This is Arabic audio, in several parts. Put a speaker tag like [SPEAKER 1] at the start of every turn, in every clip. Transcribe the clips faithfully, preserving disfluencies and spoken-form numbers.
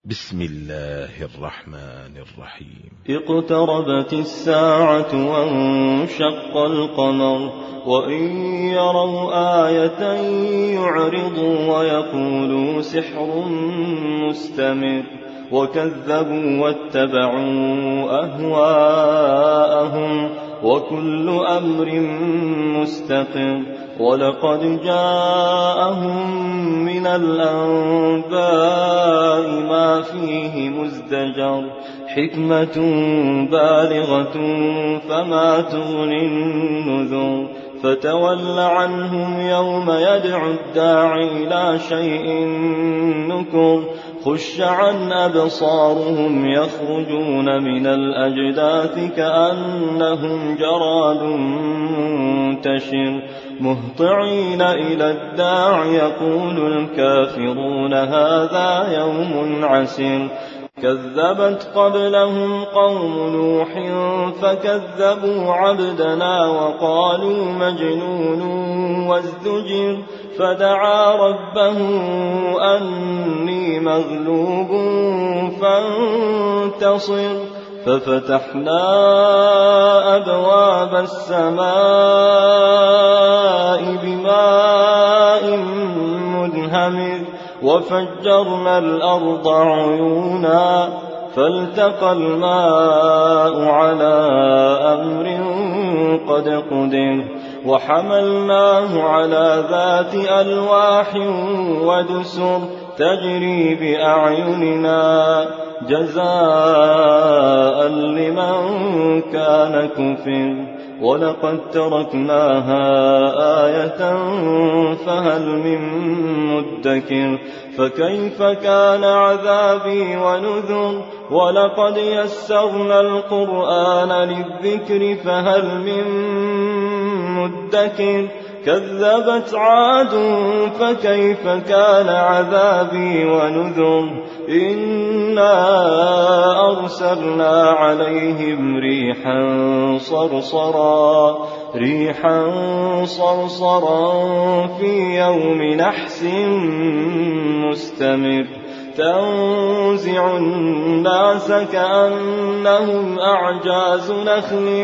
[SPEAKER 1] بسم الله الرحمن الرحيم.
[SPEAKER 2] اقتربت الساعة وانشق القمر وإن يروا آية يعرضوا ويقولوا سحر مستمر وكذبوا واتبعوا أهواءهم وكل أمر مستقر ولقد جاءهم من الأنباء ما فيه مزدجر حكمة بالغة فما تغني النذر فتول عنهم يوم يدعو الداعي إلى شيء نكر خش عن أبصارهم يخرجون من الأجداث كأنهم جراد منتشر مهطعين إلى الداع يقول الكافرون هذا يوم عسر كذبت قبلهم قوم نوح فكذبوا عبدنا وقالوا مجنون وازدجر فدعا ربه أني مغلوب فانتصر ففتحنا أبواب السماء بماء منهمر وفجرنا الأرض عيونا فالتقى الماء على أمر قد قدر وحملناه على ذات ألواح ودسر تجري بأعيننا جزاء لمن كان كفر ولقد تركناها آية فهل من مدكر فكيف كان عذابي ونذر ولقد يسرنا القرآن للذكر فهل من مدكر كذبت عاد فكيف كان عذابي ونذر إنا أرسلنا عليهم ريحا صرصرا ريحا صرصرا في يوم نحس مستمر تنزع الناس كأنهم أعجاز نخل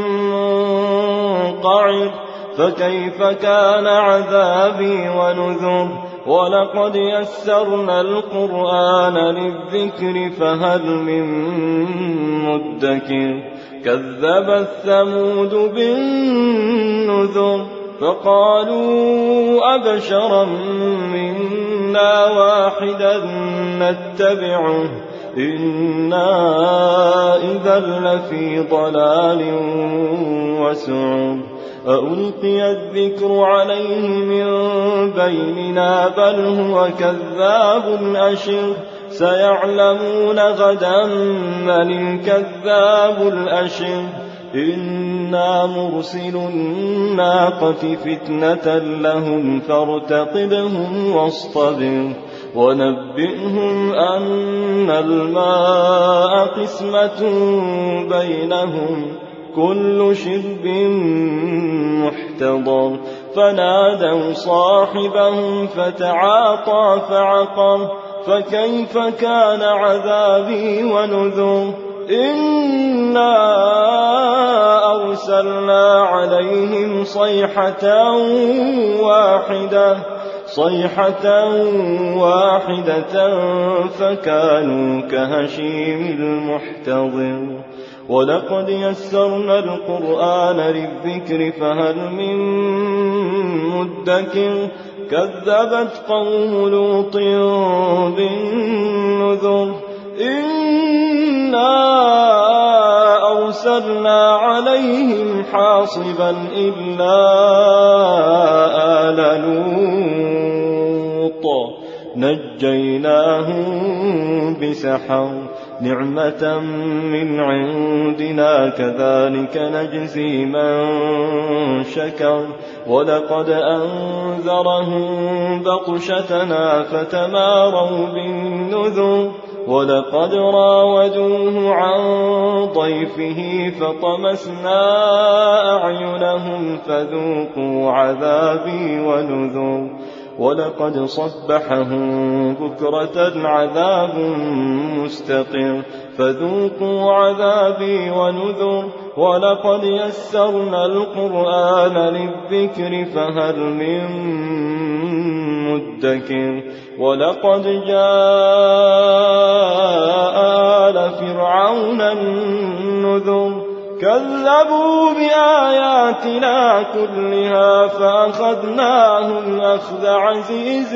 [SPEAKER 2] منقعر فكيف كان عذابي ونذر ولقد يسرنا القرآن للذكر فهل من مدكر كذبت ثمود بالنذر فقالوا أبشرا منا واحدا نتبعه إنا إذا لفي ضلال وسعر ألقي الذكر عليه من بيننا بل هو كذاب أشر سيعلمون غدا من الكذاب الأشر إنا مرسل الناقة فتنة لهم فارتقبهم واصطبر ونبئهم أن الماء قسمة بينهم كل شرب محتضر فنادوا صاحبهم فتعاطى فعقر فكيف كان عذابي ونذر إنا أرسلنا عليهم صيحة واحدة صيحة واحدة فكانوا كهشيم المحتضر ولقد يسرنا القرآن للذكر فهل من مدكر كذبت قوم لوط بالنذر إنا أرسلنا عليهم حاصبا إلا آل لوط نجيناهم بسحر نعمة من عندنا كذلك نجزي من شكر ولقد أنذرهم بطشتنا فتماروا بالنذر ولقد راودوه عن ضيفه فطمسنا أعينهم فذوقوا عذابي ونذر ولقد صبحهم بكرة عذاب مستقر فذوقوا عذابي ونذر ولقد يسرنا القرآن للذكر فهل من مدكر ولقد جاء آل فرعون النذر كذبوا بآياتنا كلها فأخذناهم أخذ عزيز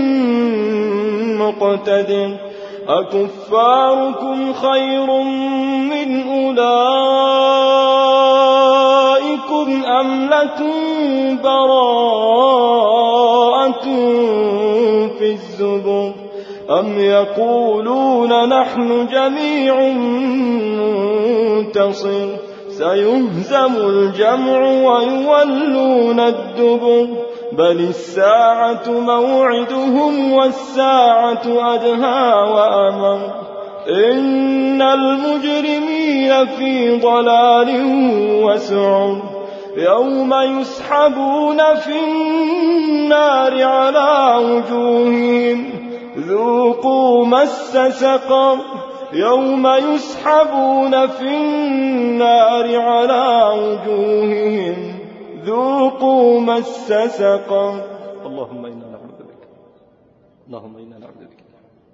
[SPEAKER 2] مقتدر أكفاركم خير من أولئكم أم لكم براءة في الزبر أم يقولون نحن جميع منتصر سيهزم الجمع ويولون الدبر بل الساعة موعدهم والساعة أدهى وأمر إن المجرمين في ضلال وسعر يوم يسحبون في النار على وجوههم ذوقوا مس سقر يوم يسحبون في النار على وجوههم ذوقوا مس سقر اللهم إنا نعوذ بك اللهم إنا نعوذ بك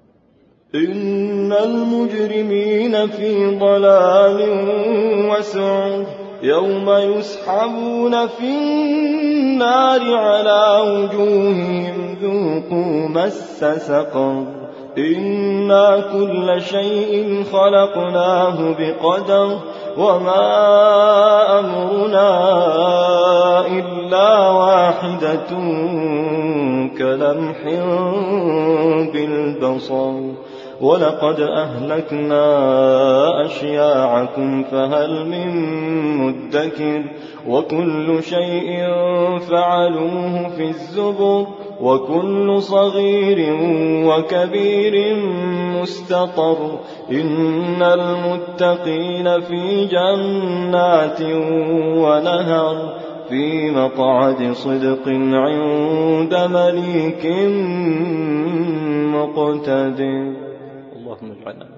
[SPEAKER 2] إن المجرمين في ضلال وسعر يوم يسحبون في النار على وجوههم ذوقوا مس سقر إنا كل شيء خلقناه بقدر وما أمرنا إلا واحدة كلمح بالبصر ولقد أهلكنا أشياعكم فهل من مدكر وكل شيء فعلوه في الزبر وكل صغير وكبير مستطر إن المتقين في جنات ونهر في مقعد صدق عند مليك مقتدر اللهم اجعلنا